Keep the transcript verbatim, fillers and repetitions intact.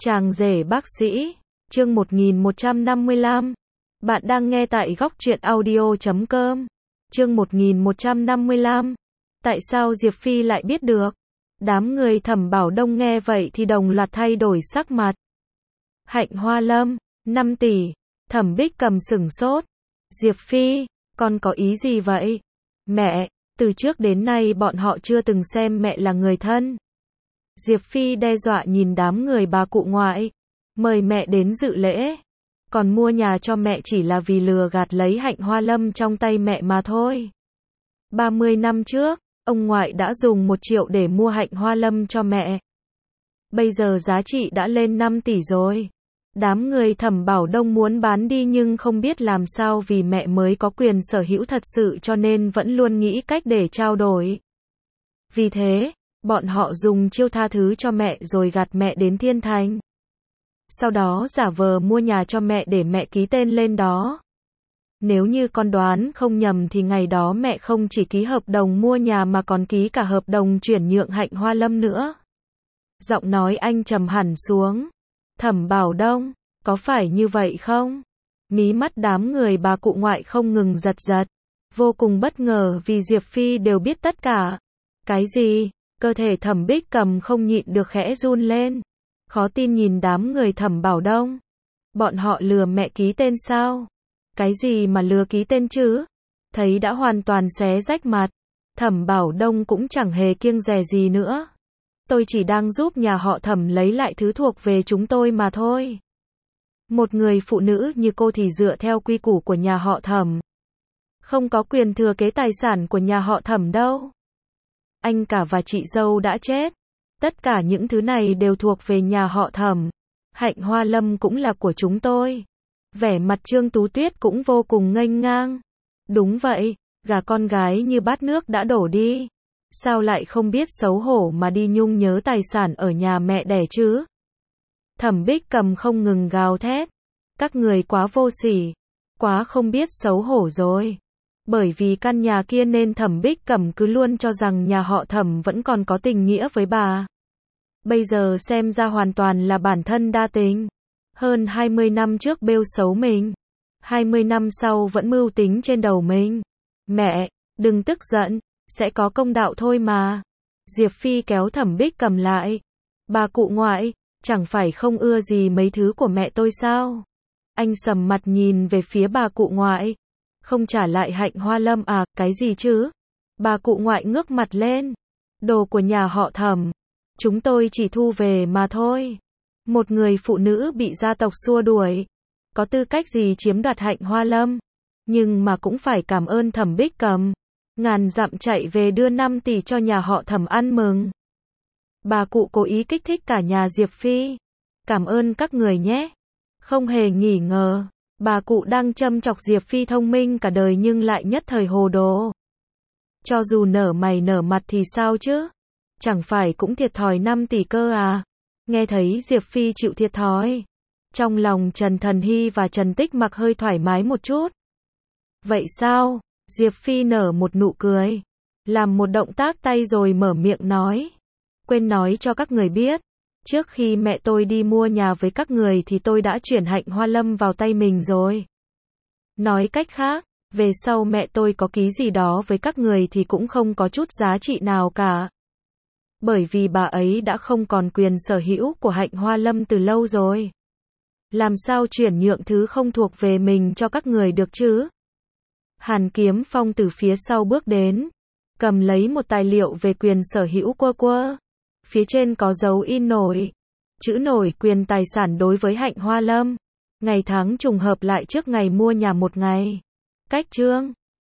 Chàng rể bác sĩ, chương một nghìn một trăm năm mươi lăm. Bạn đang nghe tại góc truyện audio chấm com. Chương một nghìn một trăm năm mươi lăm. Tại sao Diệp Phi lại biết được? Đám người Thẩm Bảo Đông nghe vậy thì đồng loạt thay đổi sắc mặt. Hạnh Hoa Lâm, năm tỷ. Thẩm Bích Cầm sửng sốt. Diệp Phi, con có ý gì vậy? Mẹ, từ trước đến nay bọn họ chưa từng xem mẹ là người thân. Diệp Phi đe dọa nhìn đám người bà cụ ngoại. Mời mẹ đến dự lễ. Còn mua nhà cho mẹ chỉ là vì lừa gạt lấy Hạnh Hoa Lâm trong tay mẹ mà thôi. ba mươi năm trước, ông ngoại đã dùng một triệu để mua Hạnh Hoa Lâm cho mẹ. Bây giờ giá trị đã lên năm tỷ rồi. Đám người Thẩm Bảo Đông muốn bán đi nhưng không biết làm sao vì mẹ mới có quyền sở hữu thật sự cho nên vẫn luôn nghĩ cách để trao đổi. Vì thế, bọn họ dùng chiêu tha thứ cho mẹ rồi gạt mẹ đến thiên thành. Sau đó giả vờ mua nhà cho mẹ để mẹ ký tên lên đó. Nếu như con đoán không nhầm thì ngày đó mẹ không chỉ ký hợp đồng mua nhà mà còn ký cả hợp đồng chuyển nhượng Hạnh Hoa Lâm nữa. Giọng nói anh trầm hẳn xuống. Thẩm Bảo Đông, có phải như vậy không? Mí mắt đám người bà cụ ngoại không ngừng giật giật. Vô cùng bất ngờ vì Diệp Phi đều biết tất cả. Cái gì? Cơ thể Thẩm Bích Cầm không nhịn được khẽ run lên. Khó tin nhìn đám người Thẩm Bảo Đông. Bọn họ lừa mẹ ký tên sao? Cái gì mà lừa ký tên chứ? Thấy đã hoàn toàn xé rách mặt. Thẩm Bảo Đông cũng chẳng hề kiêng dè gì nữa. Tôi chỉ đang giúp nhà họ Thẩm lấy lại thứ thuộc về chúng tôi mà thôi. Một người phụ nữ như cô thì dựa theo quy củ của nhà họ Thẩm. Không có quyền thừa kế tài sản của nhà họ Thẩm đâu. Anh cả và chị dâu đã chết. Tất cả những thứ này đều thuộc về nhà họ Thẩm. Hạnh Hoa Lâm cũng là của chúng tôi. Vẻ mặt Trương Tú Tuyết cũng vô cùng nghênh ngang. Đúng vậy, gả con gái như bát nước đã đổ đi. Sao lại không biết xấu hổ mà đi nhung nhớ tài sản ở nhà mẹ đẻ chứ? Thẩm Bích Cầm không ngừng gào thét. Các người quá vô sỉ, quá không biết xấu hổ rồi. Bởi vì căn nhà kia nên Thẩm Bích Cầm cứ luôn cho rằng nhà họ Thẩm vẫn còn có tình nghĩa với bà. Bây giờ xem ra hoàn toàn là bản thân đa tình. Hơn hai mươi năm trước bêu xấu mình. hai mươi năm sau vẫn mưu tính trên đầu mình. Mẹ, đừng tức giận, sẽ có công đạo thôi mà. Diệp Phi kéo Thẩm Bích Cầm lại. Bà cụ ngoại, chẳng phải không ưa gì mấy thứ của mẹ tôi sao? Anh sầm mặt nhìn về phía bà cụ ngoại. Không trả lại Hạnh Hoa Lâm à, cái gì chứ? Bà cụ ngoại ngước mặt lên. Đồ của nhà họ Thẩm. Chúng tôi chỉ thu về mà thôi. Một người phụ nữ bị gia tộc xua đuổi. Có tư cách gì chiếm đoạt Hạnh Hoa Lâm? Nhưng mà cũng phải cảm ơn Thẩm Bích Cầm. Ngàn dặm chạy về đưa năm tỷ cho nhà họ Thẩm ăn mừng. Bà cụ cố ý kích thích cả nhà Diệp Phi. Cảm ơn các người nhé. Không hề nghi ngờ. Bà cụ đang châm chọc Diệp Phi thông minh cả đời nhưng lại nhất thời hồ đồ. Cho dù nở mày nở mặt thì sao chứ? Chẳng phải cũng thiệt thòi năm tỷ cơ à? Nghe thấy Diệp Phi chịu thiệt thòi. Trong lòng Trần Thần Hy và Trần Tích Mặc hơi thoải mái một chút. Vậy sao? Diệp Phi nở một nụ cười. Làm một động tác tay rồi mở miệng nói. Quên nói cho các người biết. Trước khi mẹ tôi đi mua nhà với các người thì tôi đã chuyển Hạnh Hoa Lâm vào tay mình rồi. Nói cách khác, về sau mẹ tôi có ký gì đó với các người thì cũng không có chút giá trị nào cả. Bởi vì bà ấy đã không còn quyền sở hữu của Hạnh Hoa Lâm từ lâu rồi. Làm sao chuyển nhượng thứ không thuộc về mình cho các người được chứ? Hàn Kiếm Phong từ phía sau bước đến. Cầm lấy một tài liệu về quyền sở hữu quơ quơ. Phía trên có dấu in nổi. Chữ nổi quyền tài sản đối với Hạnh Hoa Lâm. Ngày tháng trùng hợp lại trước ngày mua nhà một ngày. Cách chương.